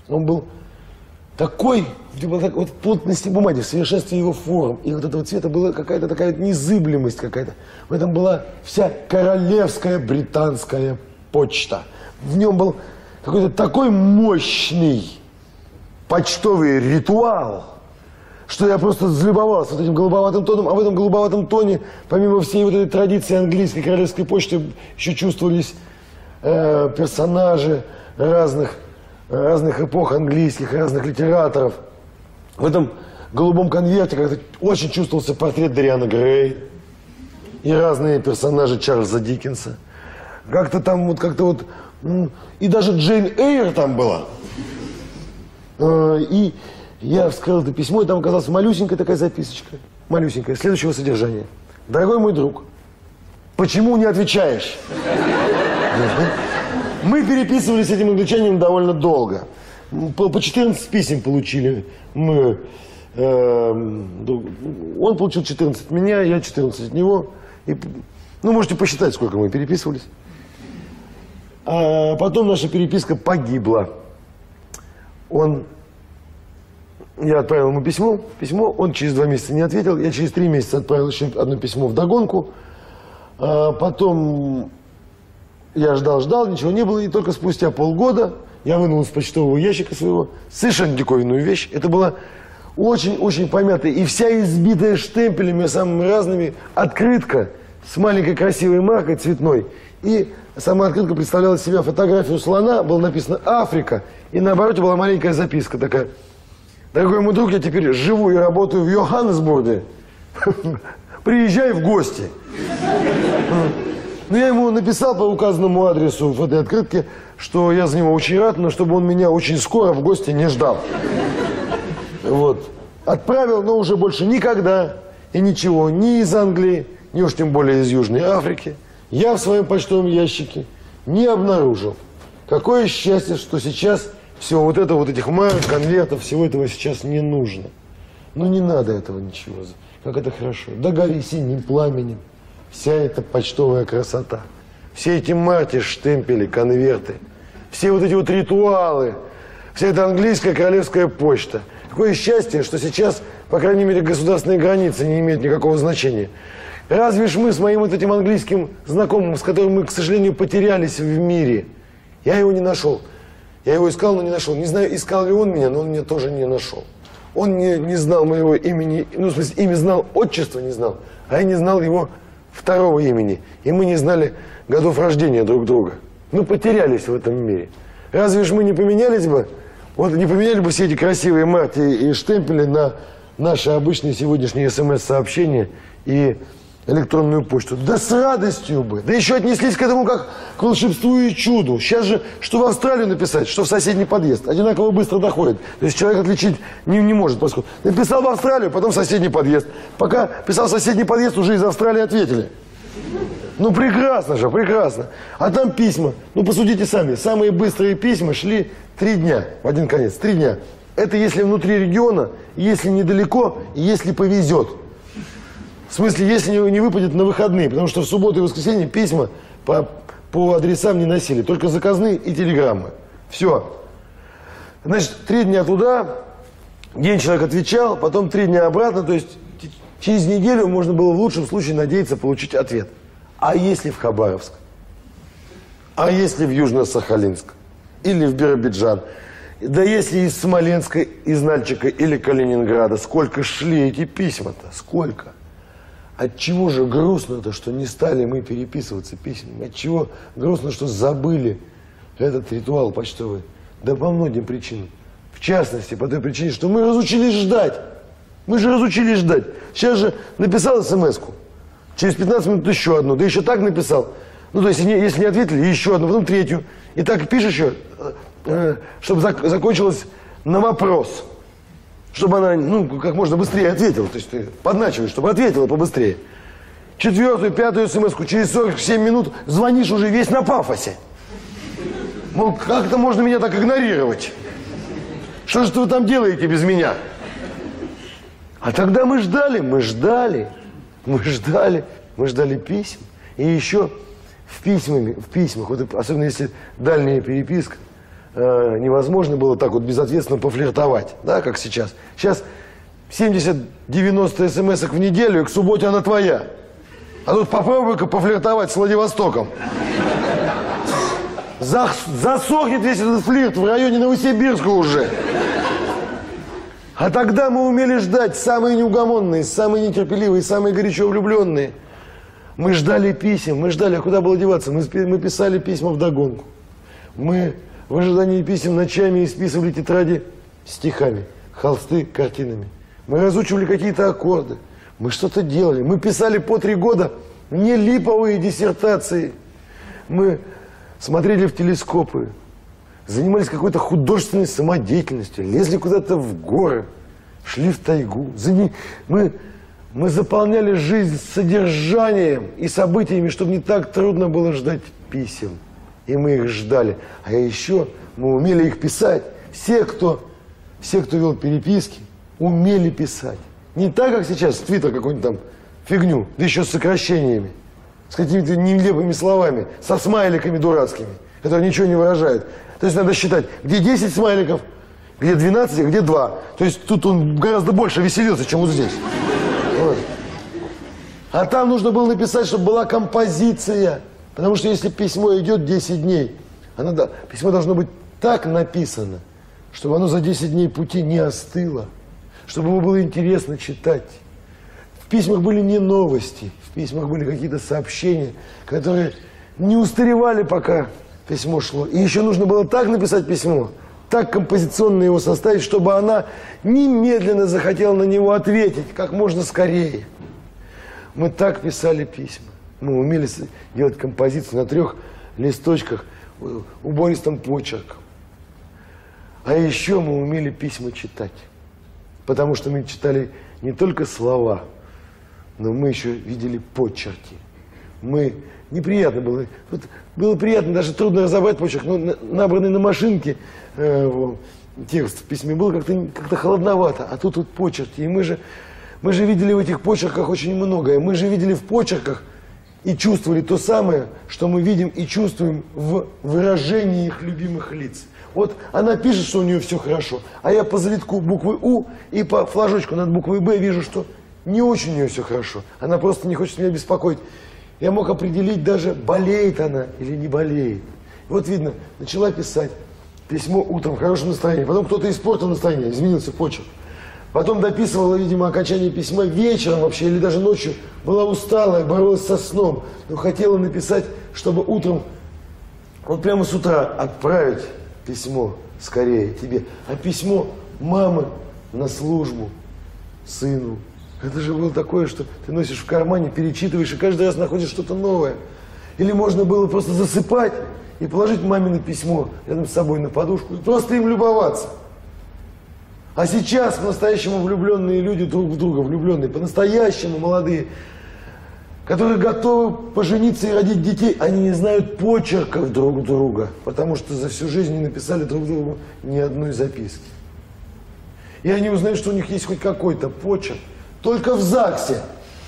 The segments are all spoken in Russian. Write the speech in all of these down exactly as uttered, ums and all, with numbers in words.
Он был такой, вот в плотности бумаги, в совершенстве его форм. И вот этого цвета была какая-то такая незыблемость какая-то. В этом была вся королевская британская почта. В нем был какой-то такой мощный почтовый ритуал, что я просто залюбовался вот этим голубоватым тоном. А в этом голубоватом тоне, помимо всей вот этой традиции английской королевской почты, еще чувствовались э, персонажи разных, разных эпох английских, разных литераторов. В этом голубом конверте как-то очень чувствовался портрет Дориана Грей и разные персонажи Чарльза Диккенса. Как-то там вот, как-то вот... И даже Джейн Эйр там была. И я вскрыл это письмо, и там оказалась малюсенькая такая записочка. Малюсенькая, следующего содержания. Дорогой мой друг, почему не отвечаешь? Мы переписывались с этим англичанином довольно долго. По четырнадцать писем получили мы. Он получил четырнадцать от меня, я четырнадцать от него. И, ну, можете посчитать, сколько мы переписывались. А потом наша переписка погибла. Он, я отправил ему письмо, письмо, он через два месяца не ответил, я через три месяца отправил еще одно письмо вдогонку. А потом я ждал, ждал, ничего не было, и только спустя полгода я вынул из почтового ящика своего совершенно диковинную вещь. Это была очень-очень помятая и вся избитая штемпелями самыми разными открытка с маленькой красивой маркой цветной. И сама открытка представляла из себя фотографию слона, было написано «Африка», и на обороте была маленькая записка такая. Дорогой мой друг, я теперь живу и работаю в Йоханнесбурге. Приезжай в гости. Ну, я ему написал по указанному адресу в этой открытке, что я за него очень рад, но чтобы он меня очень скоро в гости не ждал. Вот. Отправил, но уже больше никогда и ничего, ни из Англии, ни уж тем более из Южной Африки, я в своем почтовом ящике не обнаружил. Какое счастье, что сейчас все вот это, вот этих марок, конвертов, всего этого сейчас не нужно. Ну, не надо этого ничего. Как это хорошо. Да гори синим пламенем вся эта почтовая красота. Все эти марки, штемпели, конверты. Все вот эти вот ритуалы. Вся эта английская королевская почта. Какое счастье, что сейчас, по крайней мере, государственные границы не имеют никакого значения. Разве ж мы с моим вот этим английским знакомым, с которым мы, к сожалению, потерялись в мире, я его не нашел. Я его искал, но не нашел. Не знаю, искал ли он меня, но он меня тоже не нашел. Он не, не знал моего имени, ну, в смысле, имя знал, отчество не знал, а я не знал его второго имени. И мы не знали годов рождения друг друга. Мы потерялись в этом мире. Разве ж мы не поменялись бы, вот не поменяли бы все эти красивые марки и штемпели на наши обычные сегодняшние смс-сообщения и электронную почту? Да с радостью бы. Да еще отнеслись к этому как к волшебству и чуду. Сейчас же, что в Австралию написать, что в соседний подъезд, одинаково быстро доходит. То есть человек отличить не, не может. Поскольку написал в Австралию, потом в соседний подъезд. Пока писал в соседний подъезд, уже из Австралии ответили. Ну прекрасно же, прекрасно. А там письма. Ну посудите сами. Самые быстрые письма шли три дня в один конец. Три дня. Это если внутри региона, если недалеко, и если повезет. В смысле, если не выпадет на выходные, потому что в субботу и воскресенье письма по, по адресам не носили, только заказные и телеграммы. Все. Значит, три дня туда, день человек отвечал, потом три дня обратно, то есть через неделю можно было в лучшем случае надеяться получить ответ. А если в Хабаровск? А если в Южно-Сахалинск? Или в Биробиджан? Да если из Смоленска, из Нальчика или Калининграда, сколько шли эти письма-то, сколько? Отчего же грустно-то, что не стали мы переписываться письмами? Отчего грустно, что забыли этот ритуал почтовый? Да по многим причинам. В частности, по той причине, что мы разучились ждать. Мы же разучились ждать. Сейчас же написал смс-ку, через пятнадцать минут еще одну, да еще так написал. Ну, то есть, не, если не ответили, еще одну, потом третью. И так пишешь ее, э, чтобы зак закончилось на вопрос. Чтобы она, ну, как можно быстрее ответила. То есть ты подначиваешь, чтобы ответила побыстрее. Четвертую, пятую смс-ку, через сорок семь минут звонишь уже весь на пафосе. Мол, как-то можно меня так игнорировать? Что же вы там делаете без меня? А тогда мы ждали, мы ждали, мы ждали, мы ждали писем. И еще в письмах, в письмах, вот особенно если дальняя переписка, э, невозможно было так вот безответственно пофлиртовать, да, как сейчас. Сейчас семьдесят-девяносто смс-ок в неделю, и к субботе она твоя. А тут попробуй-ка пофлиртовать с Владивостоком. Зах, засохнет весь этот флирт в районе Новосибирска уже. А тогда мы умели ждать, самые неугомонные, самые нетерпеливые, самые горячо влюбленные. Мы ждали писем, мы ждали, а куда было деваться? Мы, мы писали письма вдогонку. Мы в ожидании писем ночами исписывали тетради стихами, холсты картинами. Мы разучивали какие-то аккорды. Мы что-то делали. Мы писали по три года не липовые диссертации. Мы смотрели в телескопы, занимались какой-то художественной самодеятельностью, лезли куда-то в горы, шли в тайгу. Мы, мы заполняли жизнь содержанием и событиями, чтобы не так трудно было ждать писем. И мы их ждали. А еще мы умели их писать. Все, кто, все, кто вел переписки, умели писать. Не так, как сейчас, в Твиттер какую-нибудь там фигню, да еще с сокращениями, с какими-то нелепыми словами, со смайликами дурацкими, которые ничего не выражают. То есть надо считать, где десять смайликов, где двенадцать, а где два. То есть тут он гораздо больше веселился, чем вот здесь. Вот. А там нужно было написать, чтобы была композиция. Потому что если письмо идет десять дней, оно, да, письмо должно быть так написано, чтобы оно за десять дней пути не остыло, чтобы ему было интересно читать. В письмах были не новости, в письмах были какие-то сообщения, которые не устаревали, пока письмо шло. И еще нужно было так написать письмо, так композиционно его составить, чтобы она немедленно захотела на него ответить как можно скорее. Мы так писали письма. Мы умели делать композицию на трех листочках убористым почерком. А еще мы умели письма читать. Потому что мы читали не только слова, но мы еще видели почерки. Мы... Неприятно было. Вот было приятно, даже трудно разобрать почерк, но набранный на машинке э, текст в письме был как-то как-то холодновато. А тут вот почерки. И мы же, мы же видели в этих почерках очень многое. Мы же видели в почерках и чувствовали то самое, что мы видим и чувствуем в выражении их любимых лиц. Вот она пишет, что у нее все хорошо, а я по завитку буквы У и по флажочку над буквой Б вижу, что не очень у нее все хорошо. Она просто не хочет меня беспокоить. Я мог определить даже, болеет она или не болеет. И вот видно, начала писать письмо утром в хорошем настроении, потом кто-то испортил настроение, изменился почерк. Потом дописывала, видимо, окончание письма вечером вообще или даже ночью. Была усталая, боролась со сном, но хотела написать, чтобы утром, вот прямо с утра отправить письмо скорее тебе. А письмо мамы на службу сыну. Это же было такое, что ты носишь в кармане, перечитываешь и каждый раз находишь что-то новое. Или можно было просто засыпать и положить мамино письмо рядом с собой на подушку и просто им любоваться. А сейчас по-настоящему влюбленные люди друг в друга, влюбленные, по-настоящему молодые, которые готовы пожениться и родить детей, они не знают почерков друг друга, потому что за всю жизнь не написали друг другу ни одной записки. И они узнают, что у них есть хоть какой-то почерк, только в ЗАГСе.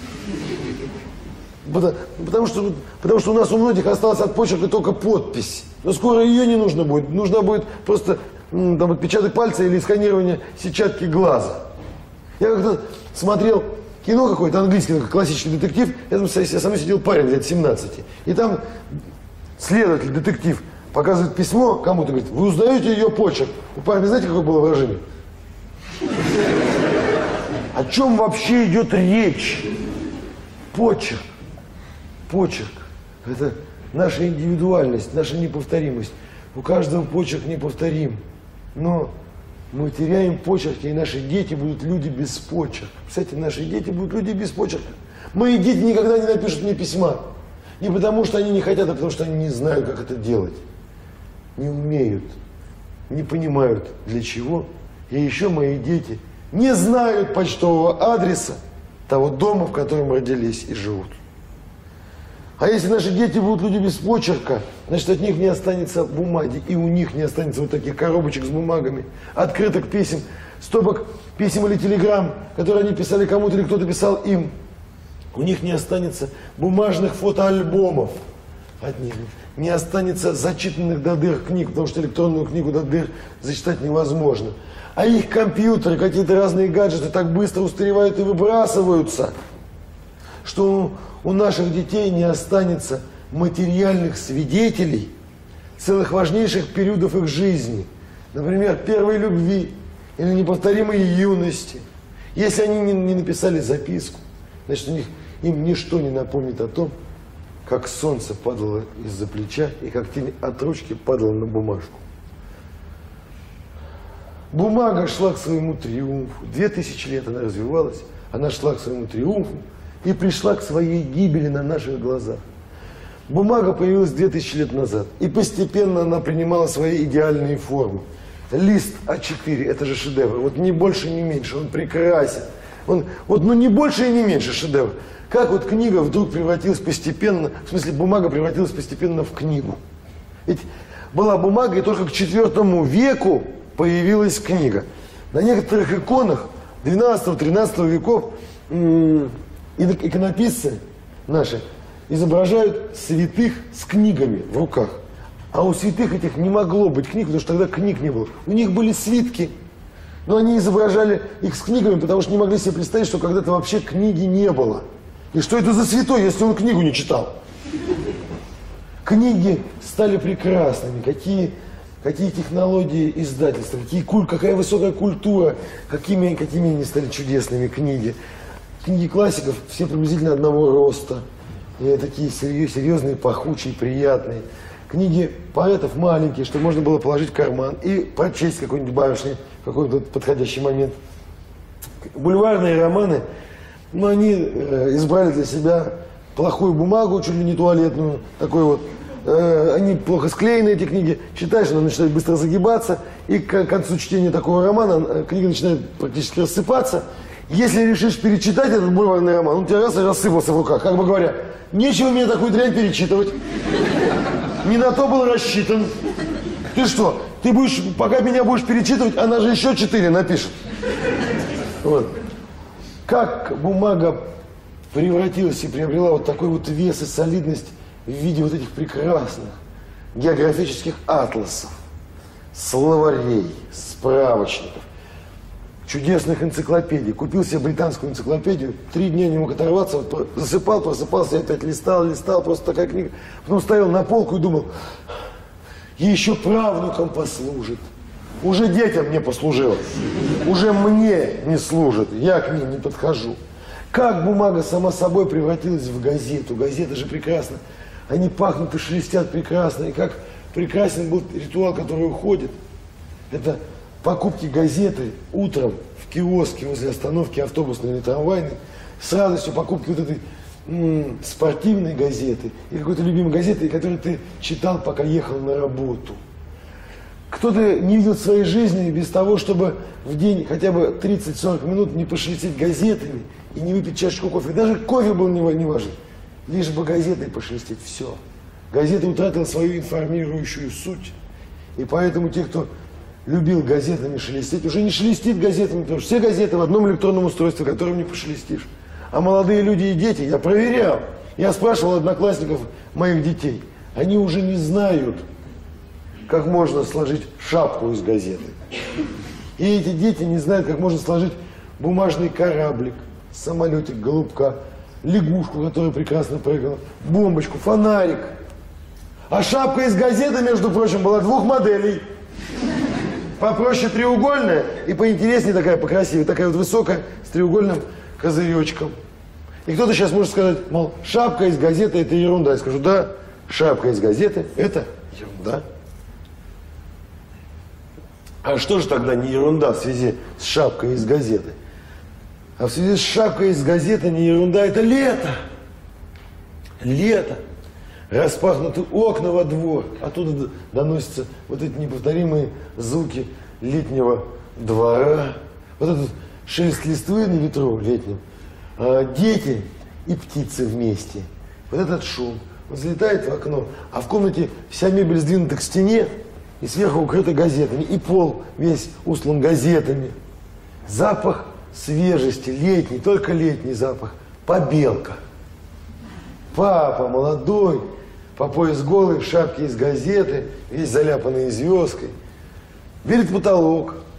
Потому, потому, что, потому что у нас у многих осталась от почерка только подпись. Но скоро ее не нужно будет. Нужно будет просто там, отпечаток пальца или сканирование сетчатки глаза. Я как-то смотрел кино какое-то, английский, классический детектив. Я там я сам сидел парень лет семнадцати. И там следователь, детектив, показывает письмо кому-то, говорит, вы узнаете ее почерк? У парня, знаете, какое было выражение? О чем вообще идет речь? Почерк. Почерк. Это наша индивидуальность, наша неповторимость. У каждого почерк неповторим. Но мы теряем почерки, и наши дети будут люди без почерка. Кстати, наши дети будут люди без почерка. Мои дети никогда не напишут мне письма. Не потому, что они не хотят, а потому, что они не знают, как это делать. Не умеют, не понимают, для чего. И еще мои дети не знают почтового адреса того дома, в котором родились и живут. А если наши дети будут люди без почерка, значит, от них не останется бумаги, и у них не останется вот таких коробочек с бумагами, открыток писем, стопок писем или телеграмм, которые они писали кому-то или кто-то писал им. У них не останется бумажных фотоальбомов, от них. Не останется зачитанных до дыр книг, потому что электронную книгу до дыр зачитать невозможно. А их компьютеры, какие-то разные гаджеты так быстро устаревают и выбрасываются, что у наших детей не останется материальных свидетелей целых важнейших периодов их жизни. Например, первой любви или неповторимой юности. Если они не, не написали записку, значит, у них, им ничто не напомнит о том, как солнце падало из-за плеча и как тень от ручки падала на бумажку. Бумага шла к своему триумфу. Две тысячи лет она развивалась, она шла к своему триумфу и пришла к своей гибели на наших глазах. Бумага появилась две тысячи лет назад, и постепенно она принимала свои идеальные формы. Лист а четыре, это же шедевр, вот ни больше, ни меньше, он прекрасен. Он, вот, ну, не больше и не меньше шедевр. Как вот книга вдруг превратилась постепенно, в смысле бумага превратилась постепенно в книгу. Ведь была бумага, и только к четвертому веку появилась книга. На некоторых иконах двенадцатого-тринадцатого веков иконописцы наши изображают святых с книгами в руках. А у святых этих не могло быть книг, потому что тогда книг не было. У них были свитки, но они изображали их с книгами, потому что не могли себе представить, что когда-то вообще книги не было. И что это за святой, если он книгу не читал? Книги стали прекрасными. Какие, какие технологии издательства, какие, какая высокая культура, какими, какими они стали чудесными книги. Книги классиков все приблизительно одного роста. И такие серьезные, пахучие, приятные. Книги поэтов маленькие, что можно было положить в карман и прочесть какой-нибудь барышне в какой-то подходящий момент. Бульварные романы, но они э, избрали для себя плохую бумагу, чуть ли не туалетную, такой вот. Э, они плохо склеены, эти книги. Читаешь, она начинает быстро загибаться, и к концу чтения такого романа э, книга начинает практически рассыпаться. Если решишь перечитать этот бульварный роман, он у тебя раз и рассыпался в руках, как бы говоря, нечего мне такую дрянь перечитывать. Не на то был рассчитан. Ты что, ты будешь, пока меня будешь перечитывать, она же еще четыре напишет. Вот. Как бумага превратилась и приобрела вот такой вот вес и солидность в виде вот этих прекрасных географических атласов, словарей, справочников, чудесных энциклопедий. Купил себе британскую энциклопедию, три дня не мог оторваться, вот, засыпал, просыпался, опять листал, листал, просто такая книга. Потом ставил на полку и думал, еще правнукам послужит. Уже детям не послужило, уже мне не служит, я к ним не подхожу. Как бумага сама собой превратилась в газету. Газеты же прекрасно, они пахнут и шелестят прекрасно, и как прекрасен был ритуал, который уходит. Это покупки газеты утром в киоске возле остановки автобусной или трамвайной, с радостью покупки вот этой м, спортивной газеты или какой-то любимой газеты, которую ты читал, пока ехал на работу. Кто-то не видел в своей жизни без того, чтобы в день хотя бы тридцать-сорок минут не пошелестеть газетами и не выпить чашечку кофе. Даже кофе был не, не важен, лишь бы газетой пошелестеть. Все. Газета утратила свою информирующую суть. И поэтому те, кто любил газетами шелестеть, уже не шелестит газетами, потому что все газеты в одном электронном устройстве, которым не пошелестишь. А молодые люди и дети, я проверял, я спрашивал одноклассников моих детей, они уже не знают, как можно сложить шапку из газеты. И эти дети не знают, как можно сложить бумажный кораблик, самолетик, голубка, лягушку, которая прекрасно прыгала, бомбочку, фонарик. А шапка из газеты, между прочим, была двух моделей. Попроще треугольная и поинтереснее такая, покрасивее, такая вот высокая, с треугольным козыречком. И кто-то сейчас может сказать, мол, шапка из газеты это ерунда. Я скажу, да, шапка из газеты это ерунда. А что же тогда не ерунда в связи с шапкой из газеты? А в связи с шапкой из газеты не ерунда, это лето. Лето. Распахнуты окна во двор, оттуда доносятся вот эти неповторимые звуки летнего двора. Вот этот шелест листвы на ветру летним. А дети и птицы вместе. Вот этот шум. Он залетает в окно, а в комнате вся мебель сдвинута к стене и сверху укрыта газетами. И пол весь устлан газетами. Запах свежести, летний, только летний запах. Побелка. Папа молодой, по пояс голый, в шапке из газеты, весь заляпанный звездкой. Видит потолок,